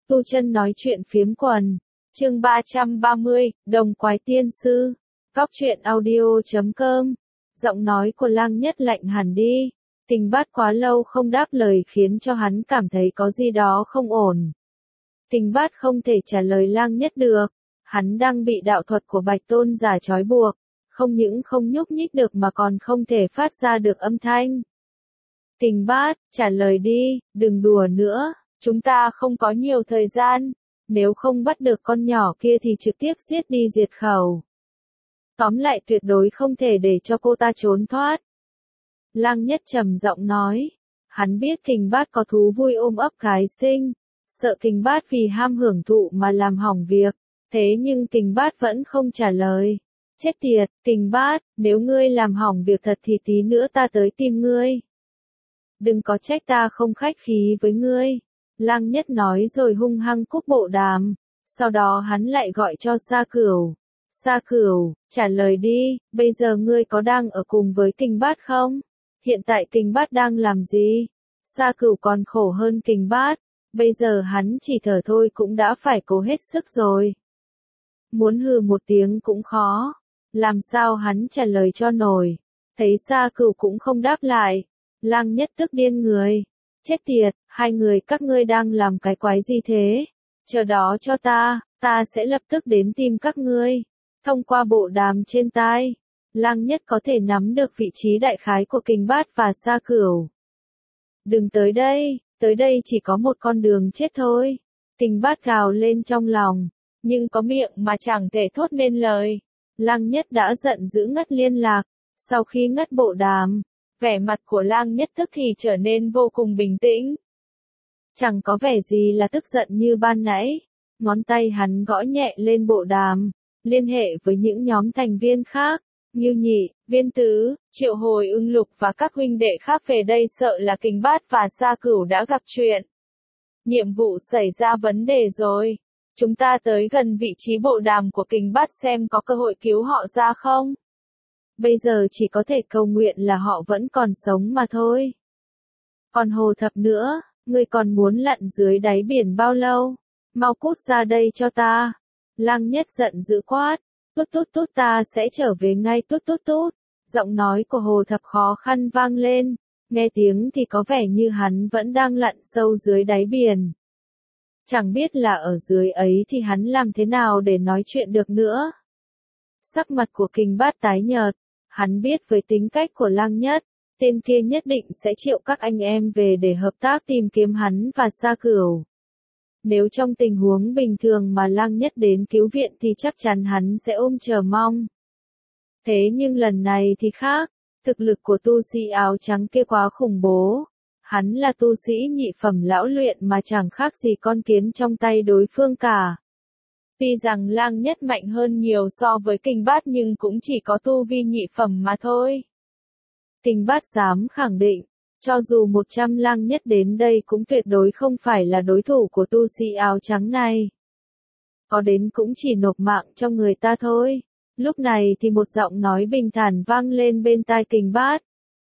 Tu Chân nói chuyện phiếm quần. Chương 330, Đồng Quái Tiên Sư. Cóc truyện audio.com. Giọng nói của Lang Nhất lạnh hẳn đi. Kình Bát quá lâu không đáp lời khiến cho hắn cảm thấy có gì đó không ổn. Kình Bát không thể trả lời Lang Nhất được. Hắn đang bị đạo thuật của Bạch Tôn giả trói buộc. Không những không nhúc nhích được mà còn không thể phát ra được âm thanh. Kình Bát, trả lời đi, đừng đùa nữa. Chúng ta không có nhiều thời gian, nếu không bắt được con nhỏ kia thì trực tiếp giết đi diệt khẩu. Tóm lại tuyệt đối không thể để cho cô ta trốn thoát. Lang Nhất trầm giọng nói, hắn biết Kình Bát có thú vui ôm ấp gái sinh, sợ Kình Bát vì ham hưởng thụ mà làm hỏng việc, thế nhưng Kình Bát vẫn không trả lời. Chết tiệt, Kình Bát, nếu ngươi làm hỏng việc thật thì tí nữa ta tới tìm ngươi. Đừng có trách ta không khách khí với ngươi. Lang Nhất nói rồi hung hăng cúp bộ đàm, sau đó hắn lại gọi cho Sa Cửu. Sa Cửu, trả lời đi, bây giờ ngươi có đang ở cùng với Kình Bát không? Hiện tại Kình Bát đang làm gì? Sa Cửu còn khổ hơn Kình Bát, bây giờ hắn chỉ thở thôi cũng đã phải cố hết sức rồi. Muốn hừ một tiếng cũng khó, làm sao hắn trả lời cho nổi, thấy Sa Cửu cũng không đáp lại, Lang Nhất tức điên người. Chết tiệt, hai người các ngươi đang làm cái quái gì thế? Chờ đó cho ta sẽ lập tức đến tìm các ngươi. Thông qua bộ đàm trên tai, Lang Nhất có thể nắm được vị trí đại khái của Kình Bát và Sa Cửu. Đừng tới đây chỉ có một con đường chết thôi. Kình Bát gào lên trong lòng, nhưng có miệng mà chẳng thể thốt nên lời. Lang Nhất đã giận dữ ngắt liên lạc, sau khi ngắt bộ đàm. Vẻ mặt của Lang Nhất tức thì trở nên vô cùng bình tĩnh. Chẳng có vẻ gì là tức giận như ban nãy. Ngón tay hắn gõ nhẹ lên bộ đàm, liên hệ với những nhóm thành viên khác. Ngưu Nhị, Viên Tứ, Triệu Hồi Ưng Lục và các huynh đệ khác về đây sợ là Kình Bát và Sa Cửu đã gặp chuyện. Nhiệm vụ xảy ra vấn đề rồi. Chúng ta tới gần vị trí bộ đàm của Kình Bát xem có cơ hội cứu họ ra không? Bây giờ chỉ có thể cầu nguyện là họ vẫn còn sống mà thôi. Còn Hồ Thập nữa, ngươi còn muốn lặn dưới đáy biển bao lâu? Mau cút ra đây cho ta. Lang Nhất giận dữ quát. Tút ta sẽ trở về ngay tút. Giọng nói của Hồ Thập khó khăn vang lên. Nghe tiếng thì có vẻ như hắn vẫn đang lặn sâu dưới đáy biển. Chẳng biết là ở dưới ấy thì hắn làm thế nào để nói chuyện được nữa. Sắc mặt của Kình Bát tái nhợt. Hắn biết với tính cách của Lang Nhất, tên kia nhất định sẽ triệu các anh em về để hợp tác tìm kiếm hắn và Sa Cửu. Nếu trong tình huống bình thường mà Lang Nhất đến cứu viện thì chắc chắn hắn sẽ ôm chờ mong. Thế nhưng lần này thì khác, thực lực của tu sĩ áo trắng kia quá khủng bố. Hắn là tu sĩ nhị phẩm lão luyện mà chẳng khác gì con kiến trong tay đối phương cả. Tuy rằng Lang Nhất mạnh hơn nhiều so với Kình Bát nhưng cũng chỉ có tu vi nhị phẩm mà thôi. Kình Bát dám khẳng định, cho dù 100 Lang Nhất đến đây cũng tuyệt đối không phải là đối thủ của tu sĩ áo trắng này. Có đến cũng chỉ nộp mạng cho người ta thôi. Lúc này thì một giọng nói bình thản vang lên bên tai Kình Bát.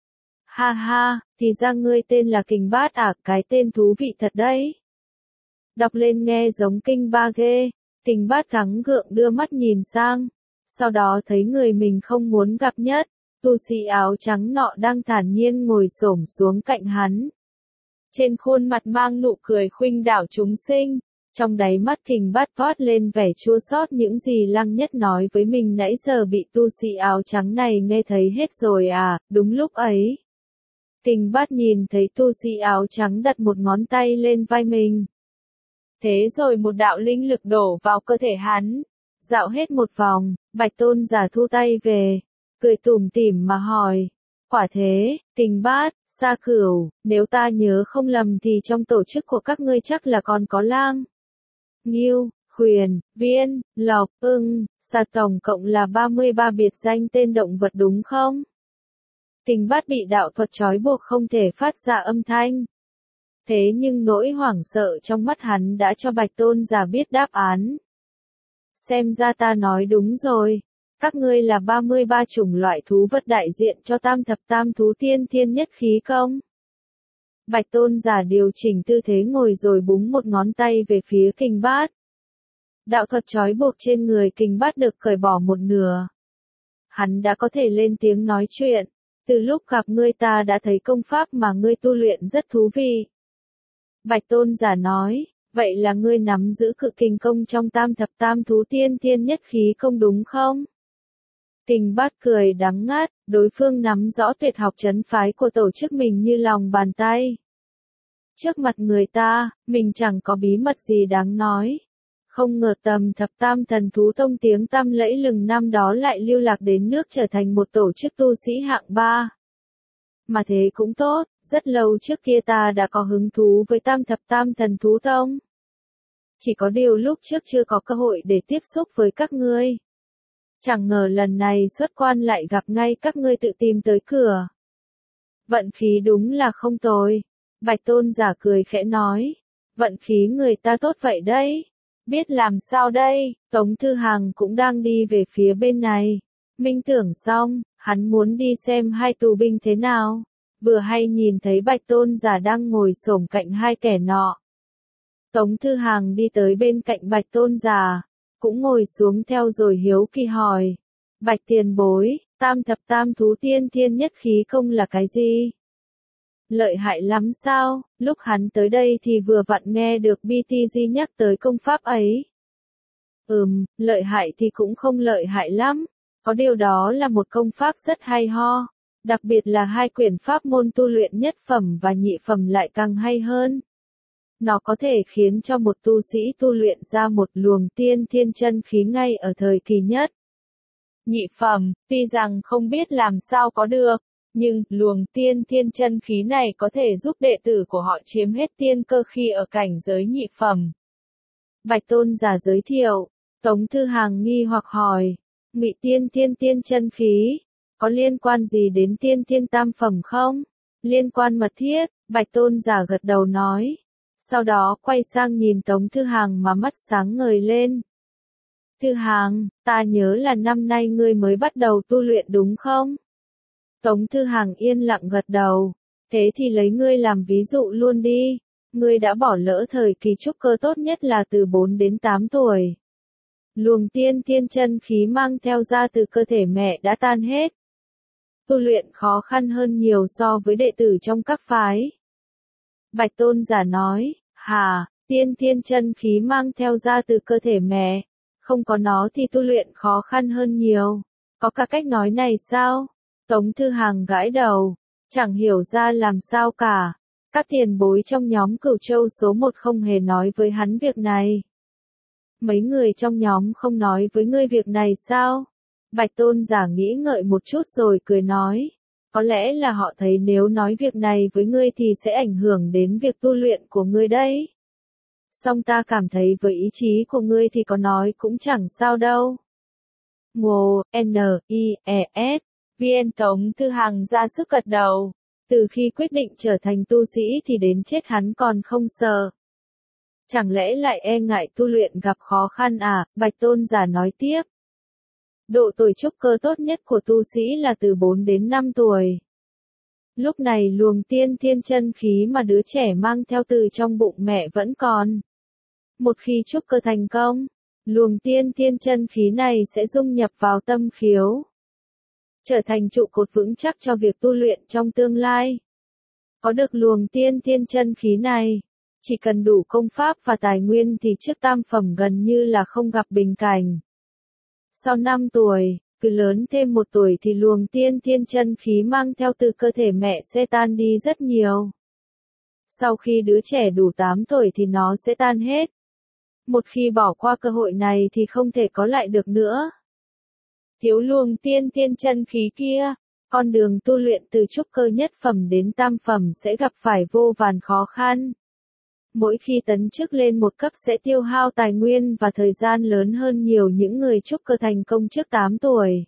Ha ha, thì ra ngươi tên là Kình Bát à, cái tên thú vị thật đấy. Đọc lên nghe giống kinh ba ghê. Kình Bát gắng gượng đưa mắt nhìn sang, sau đó thấy người mình không muốn gặp nhất, tu sĩ áo trắng nọ đang thản nhiên ngồi xổm xuống cạnh hắn. Trên khuôn mặt mang nụ cười khuynh đảo chúng sinh, trong đáy mắt Kình Bát toát lên vẻ chua xót những gì Lang Nhất nói với mình nãy giờ bị tu sĩ áo trắng này nghe thấy hết rồi à, đúng lúc ấy. Kình Bát nhìn thấy tu sĩ áo trắng đặt một ngón tay lên vai mình. Thế rồi một đạo linh lực đổ vào cơ thể hắn. Dạo hết một vòng, Bạch Tôn giả thu tay về, cười tủm tỉm mà hỏi. Quả thế, Kình Bát, Sa Cửu, nếu ta nhớ không lầm thì trong tổ chức của các ngươi chắc là còn có Lang, Ngưu, Khuyển, Viên, Lộc, Ưng, Sa tổng cộng là 33 biệt danh tên động vật đúng không? Kình Bát bị đạo thuật trói buộc không thể phát ra âm thanh. Thế nhưng nỗi hoảng sợ trong mắt hắn đã cho Bạch Tôn giả biết đáp án. Xem ra ta nói đúng rồi. Các ngươi là 33 chủng loại thú vật đại diện cho tam thập tam thú tiên thiên nhất khí công. Bạch Tôn giả điều chỉnh tư thế ngồi rồi búng một ngón tay về phía kình bát. Đạo thuật trói buộc trên người kình bát được cởi bỏ một nửa. Hắn đã có thể lên tiếng nói chuyện. Từ lúc gặp ngươi ta đã thấy công pháp mà ngươi tu luyện rất thú vị. Bạch Tôn giả nói, vậy là ngươi nắm giữ cự kình công trong tam thập tam thú tiên thiên nhất khí công đúng không? Kình bát cười đắng ngắt, đối phương nắm rõ tuyệt học trấn phái của tổ chức mình như lòng bàn tay. Trước mặt người ta, mình chẳng có bí mật gì đáng nói. Không ngờ tầm thập tam thần thú tông tiếng tăm lẫy lừng năm đó lại lưu lạc đến nước trở thành một tổ chức tu sĩ hạng ba. Mà thế cũng tốt, rất lâu trước kia ta đã có hứng thú với tam thập tam thần thú tông. Chỉ có điều lúc trước chưa có cơ hội để tiếp xúc với các ngươi. Chẳng ngờ lần này xuất quan lại gặp ngay các ngươi tự tìm tới cửa. Vận khí đúng là không tồi. Bạch Tôn giả cười khẽ nói. Vận khí người ta tốt vậy đấy. Biết làm sao đây, Tống Thư Hàng cũng đang đi về phía bên này. Minh tưởng xong, hắn muốn đi xem hai tù binh thế nào. Vừa hay nhìn thấy Bạch Tôn giả đang ngồi xổm cạnh hai kẻ nọ. Tống Thư Hàng đi tới bên cạnh Bạch Tôn giả, cũng ngồi xuống theo rồi hiếu kỳ hỏi. Bạch tiền bối, tam thập tam thú tiên thiên nhất khí công là cái gì? Lợi hại lắm sao? Lúc hắn tới đây thì vừa vặn nghe được BTG nhắc tới công pháp ấy. Lợi hại thì cũng không lợi hại lắm. Có điều đó là một công pháp rất hay ho. Đặc biệt là hai quyển pháp môn tu luyện nhất phẩm và nhị phẩm lại càng hay hơn. Nó có thể khiến cho một tu sĩ tu luyện ra một luồng tiên thiên chân khí ngay ở thời kỳ nhất. Nhị phẩm, tuy rằng không biết làm sao có được, nhưng luồng tiên thiên chân khí này có thể giúp đệ tử của họ chiếm hết tiên cơ khi ở cảnh giới nhị phẩm. Bạch Tôn giả giới thiệu, Tống Thư Hàng nghi hoặc hỏi, ngụy tiên tiên chân khí, có liên quan gì đến tiên thiên tam phẩm không? Liên quan mật thiết, Bạch Tôn giả gật đầu nói. Sau đó quay sang nhìn Tống Thư Hàng mà mắt sáng ngời lên. Thư Hàng, ta nhớ là năm nay ngươi mới bắt đầu tu luyện đúng không? Tống Thư Hàng yên lặng gật đầu. Thế thì lấy ngươi làm ví dụ luôn đi. Ngươi đã bỏ lỡ thời kỳ trúc cơ tốt nhất là từ 4 đến 8 tuổi. Luồng tiên thiên chân khí mang theo ra từ cơ thể mẹ đã tan hết. Tu luyện khó khăn hơn nhiều so với đệ tử trong các phái. Bạch Tôn giả nói, tiên thiên chân khí mang theo ra từ cơ thể mẹ, không có nó thì tu luyện khó khăn hơn nhiều. Có cả cách nói này sao? Tống Thư Hàng gãi đầu, chẳng hiểu ra làm sao cả. Các tiền bối trong nhóm Cửu Châu số 1 không hề nói với hắn việc này. Mấy người trong nhóm không nói với ngươi việc này sao? Bạch Tôn giả nghĩ ngợi một chút rồi cười nói. Có lẽ là họ thấy nếu nói việc này với ngươi thì sẽ ảnh hưởng đến việc tu luyện của ngươi đấy. Song ta cảm thấy với ý chí của ngươi thì có nói cũng chẳng sao đâu. Ngô, N-I-E-S, Viên Tống Thư Hàng ra sức gật đầu. Từ khi quyết định trở thành tu sĩ thì đến chết hắn còn không sợ. Chẳng lẽ lại e ngại tu luyện gặp khó khăn à? Bạch Tôn giả nói tiếp. Độ tuổi trúc cơ tốt nhất của tu sĩ là từ 4 đến 5 tuổi. Lúc này luồng tiên thiên chân khí mà đứa trẻ mang theo từ trong bụng mẹ vẫn còn. Một khi trúc cơ thành công, luồng tiên thiên chân khí này sẽ dung nhập vào tâm khiếu, trở thành trụ cột vững chắc cho việc tu luyện trong tương lai. Có được luồng tiên thiên chân khí này, chỉ cần đủ công pháp và tài nguyên thì trước tam phẩm gần như là không gặp bình cảnh. Sau 5 tuổi, cứ lớn thêm 1 tuổi thì luồng tiên thiên chân khí mang theo từ cơ thể mẹ sẽ tan đi rất nhiều. Sau khi đứa trẻ đủ 8 tuổi thì nó sẽ tan hết. Một khi bỏ qua cơ hội này thì không thể có lại được nữa. Thiếu luồng tiên thiên chân khí kia, con đường tu luyện từ trúc cơ nhất phẩm đến tam phẩm sẽ gặp phải vô vàn khó khăn. Mỗi khi tấn chức lên một cấp sẽ tiêu hao tài nguyên và thời gian lớn hơn nhiều những người trúc cơ thành công trước 8 tuổi.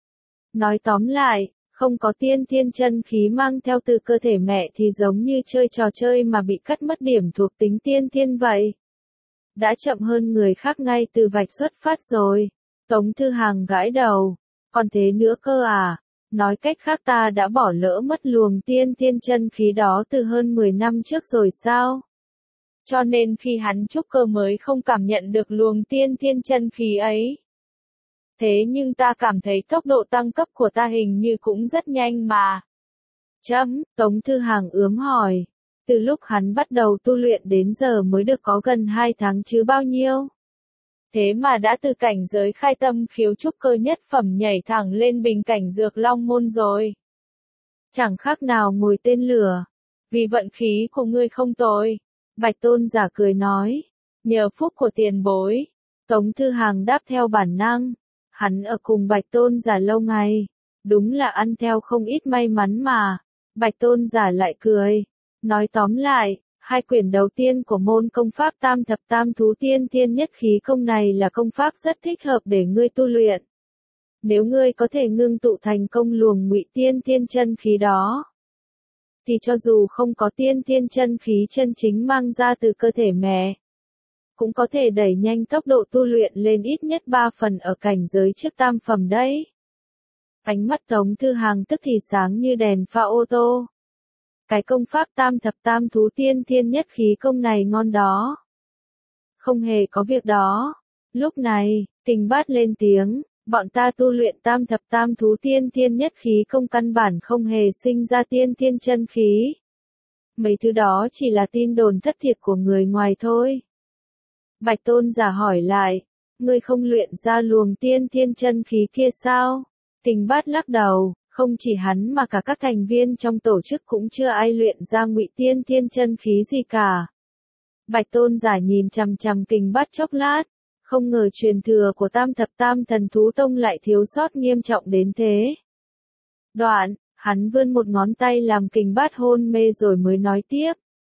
Nói tóm lại, không có tiên thiên chân khí mang theo từ cơ thể mẹ thì giống như chơi trò chơi mà bị cắt mất điểm thuộc tính tiên thiên vậy. Đã chậm hơn người khác ngay từ vạch xuất phát rồi. Tống Thư Hàng gãi đầu. Còn thế nữa cơ à? Nói cách khác ta đã bỏ lỡ mất luồng tiên thiên chân khí đó từ hơn 10 năm trước rồi sao? Cho nên khi hắn trúc cơ mới không cảm nhận được luồng tiên thiên chân khí ấy. Thế nhưng ta cảm thấy tốc độ tăng cấp của ta hình như cũng rất nhanh mà. Tống Thư Hàng ướm hỏi. Từ lúc hắn bắt đầu tu luyện đến giờ mới được có gần 2 tháng chứ bao nhiêu. Thế mà đã từ cảnh giới khai tâm khiếu trúc cơ nhất phẩm nhảy thẳng lên bình cảnh dược long môn rồi. Chẳng khác nào ngồi tên lửa. Vì vận khí của ngươi không tồi. Bạch Tôn giả cười nói. Nhờ phúc của tiền bối. Tống Thư Hàng đáp theo bản năng. Hắn ở cùng Bạch Tôn giả lâu ngày. Đúng là ăn theo không ít may mắn mà. Bạch Tôn giả lại cười. Nói tóm lại, 2 quyển đầu tiên của môn công pháp Tam Thập Tam Thú Tiên Thiên Nhất Khí Công này là công pháp rất thích hợp để ngươi tu luyện. Nếu ngươi có thể ngưng tụ thành công luồng ngụy tiên thiên chân khí đó, thì cho dù không có tiên thiên chân khí chân chính mang ra từ cơ thể mẹ, cũng có thể đẩy nhanh tốc độ tu luyện lên ít nhất 3 phần ở cảnh giới trước tam phẩm đấy. Ánh mắt Tống Thư Hàng tức thì sáng như đèn pha ô tô. Cái công pháp Tam Thập Tam Thú Tiên Thiên Nhất Khí Công này ngon đó. Không hề có việc đó. Lúc này, Kình Bát lên tiếng, bọn ta tu luyện Tam Thập Tam Thú Tiên Thiên Nhất Khí Công căn bản không hề sinh ra tiên thiên chân khí. Mấy thứ đó chỉ là tin đồn thất thiệt của người ngoài thôi. Bạch Tôn giả hỏi lại, ngươi không luyện ra luồng tiên thiên chân khí kia sao? Kình Bát lắc đầu. Không chỉ hắn mà cả các thành viên trong tổ chức cũng chưa ai luyện ra ngụy tiên thiên chân khí gì cả. Bạch Tôn giả nhìn chằm chằm Kình Bát chốc lát, không ngờ truyền thừa của Tam Thập Tam Thần Thú Tông lại thiếu sót nghiêm trọng đến thế. Đoạn, hắn vươn một ngón tay làm Kình Bát hôn mê rồi mới nói tiếp.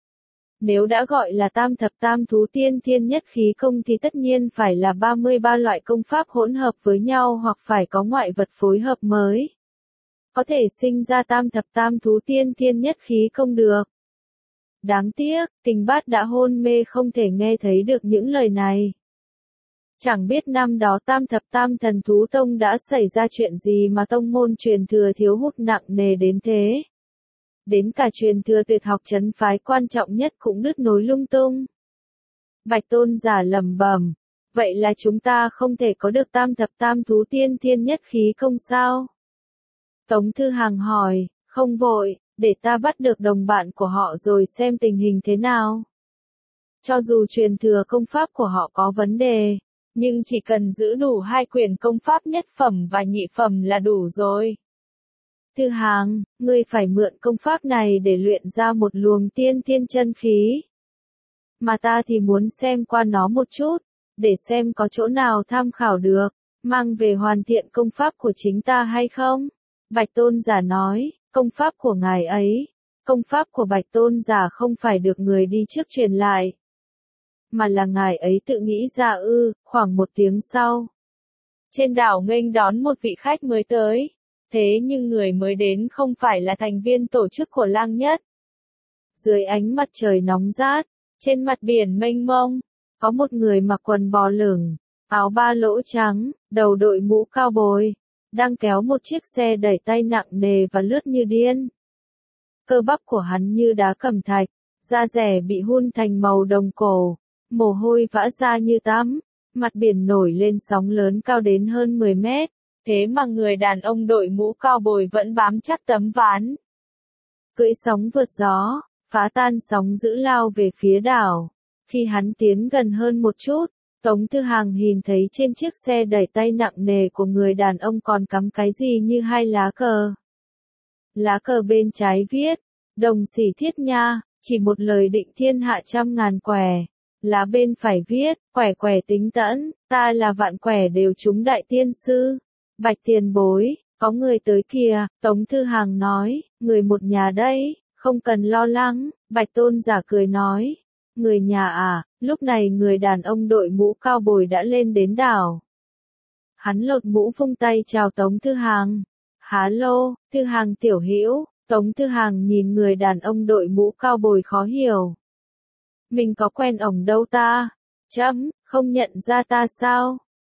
Nếu đã gọi là Tam Thập Tam Thú Tiên Thiên Nhất Khí Công thì tất nhiên phải là 33 loại công pháp hỗn hợp với nhau hoặc phải có ngoại vật phối hợp mới. Có thể sinh ra Tam Thập Tam Thú Tiên Thiên Nhất Khí Công được. Đáng tiếc, Kình Bát đã hôn mê không thể nghe thấy được những lời này. Chẳng biết năm đó Tam Thập Tam Thần Thú Tông đã xảy ra chuyện gì mà tông môn truyền thừa thiếu hụt nặng nề đến thế. Đến cả truyền thừa tuyệt học trấn phái quan trọng nhất cũng đứt nối lung tung. Bạch Tôn giả lẩm bẩm, vậy là chúng ta không thể có được Tam Thập Tam Thú Tiên Thiên Nhất Khí Công sao? Tống Thư Hàng hỏi, không vội, để ta bắt được đồng bạn của họ rồi xem tình hình thế nào. Cho dù truyền thừa công pháp của họ có vấn đề, nhưng chỉ cần giữ đủ 2 quyển công pháp nhất phẩm và nhị phẩm là đủ rồi. Thư Hàng, ngươi phải mượn công pháp này để luyện ra một luồng tiên thiên chân khí. Mà ta thì muốn xem qua nó một chút, để xem có chỗ nào tham khảo được, mang về hoàn thiện công pháp của chính ta hay không. Bạch Tôn giả nói, công pháp của ngài ấy, công pháp của Bạch Tôn giả không phải được người đi trước truyền lại, mà là ngài ấy tự nghĩ ra khoảng 1 tiếng sau. Trên đảo nghênh đón một vị khách mới tới, thế nhưng người mới đến không phải là thành viên tổ chức của Lang Nhất. Dưới ánh mặt trời nóng rát, trên mặt biển mênh mông, có một người mặc quần bò lửng, áo ba lỗ trắng, đầu đội mũ cao bồi, đang kéo một chiếc xe đẩy tay nặng nề và lướt như điên. Cơ bắp của hắn như đá cẩm thạch, da dẻ bị hun thành màu đồng cổ, mồ hôi vã ra như tắm, mặt biển nổi lên sóng lớn cao đến hơn 10 mét, thế mà người đàn ông đội mũ cao bồi vẫn bám chắc tấm ván. Cưỡi sóng vượt gió, phá tan sóng dữ lao về phía đảo. Khi hắn tiến gần hơn một chút, Tống Thư Hàng nhìn thấy trên chiếc xe đẩy tay nặng nề của người đàn ông còn cắm cái gì như 2 lá cờ. Lá cờ bên trái viết, Đồng Xỉ Thiết Nha, chỉ một lời định thiên hạ trăm ngàn quẻ. Lá bên phải viết, quẻ quẻ tính tẫn, ta là vạn quẻ đều trúng đại tiên sư. Bạch tiền bối, có người tới kìa, Tống Thư Hàng nói, người một nhà đây, không cần lo lắng. Bạch Tôn giả cười nói, người nhà à, lúc này người đàn ông đội mũ cao bồi đã lên đến đảo. Hắn lột mũ vung tay chào Tống Thư Hàng. Há lô, Thư Hàng tiểu hữu. Tống Thư Hàng nhìn người đàn ông đội mũ cao bồi khó hiểu. Mình có quen ổng đâu ta? Không nhận ra ta sao?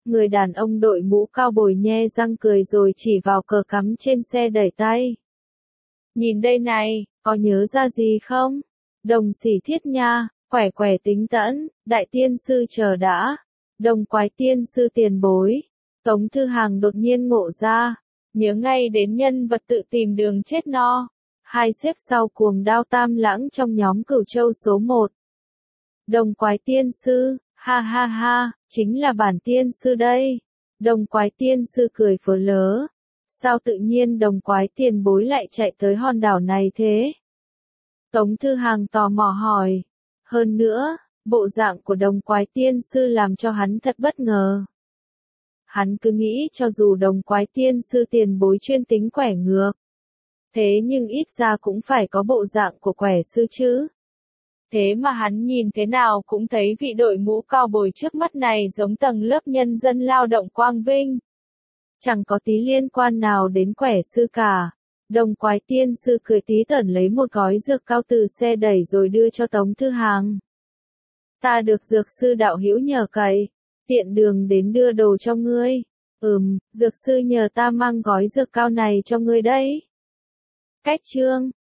Người đàn ông đội mũ cao bồi nhe răng cười rồi chỉ vào cờ cắm trên xe đẩy tay. Nhìn đây này, có nhớ ra gì không? Đồng Xỉ Thiết nha, khỏe khỏe tính tẫn, đại tiên sư chờ đã. Đồng Quái tiên sư tiền bối. Tống Thư Hàng đột nhiên ngộ ra, nhớ ngay đến nhân vật tự tìm đường chết no. Hai xếp sau cuồng đao tam lãng trong nhóm Cửu Châu số 1. Đồng Quái tiên sư, ha ha ha, chính là bản tiên sư đây. Đồng Quái tiên sư cười phớ lớ. Sao tự nhiên Đồng Quái tiền bối lại chạy tới hòn đảo này thế? Tống Thư Hàng tò mò hỏi. Hơn nữa, bộ dạng của Đồng Quái tiên sư làm cho hắn thật bất ngờ. Hắn cứ nghĩ cho dù Đồng Quái tiên sư tiền bối chuyên tính quẻ ngược, thế nhưng ít ra cũng phải có bộ dạng của quẻ sư chứ. Thế mà hắn nhìn thế nào cũng thấy vị đội mũ cao bồi trước mắt này giống tầng lớp nhân dân lao động quang vinh. Chẳng có tí liên quan nào đến quẻ sư cả. Đồng Quái tiên sư cười tí tởn lấy một gói dược cao từ xe đẩy rồi đưa cho Tống Thư Hàng. Ta được dược sư đạo hữu nhờ cậy, tiện đường đến đưa đồ cho ngươi. Dược sư nhờ ta mang gói dược cao này cho ngươi đấy. Cách chương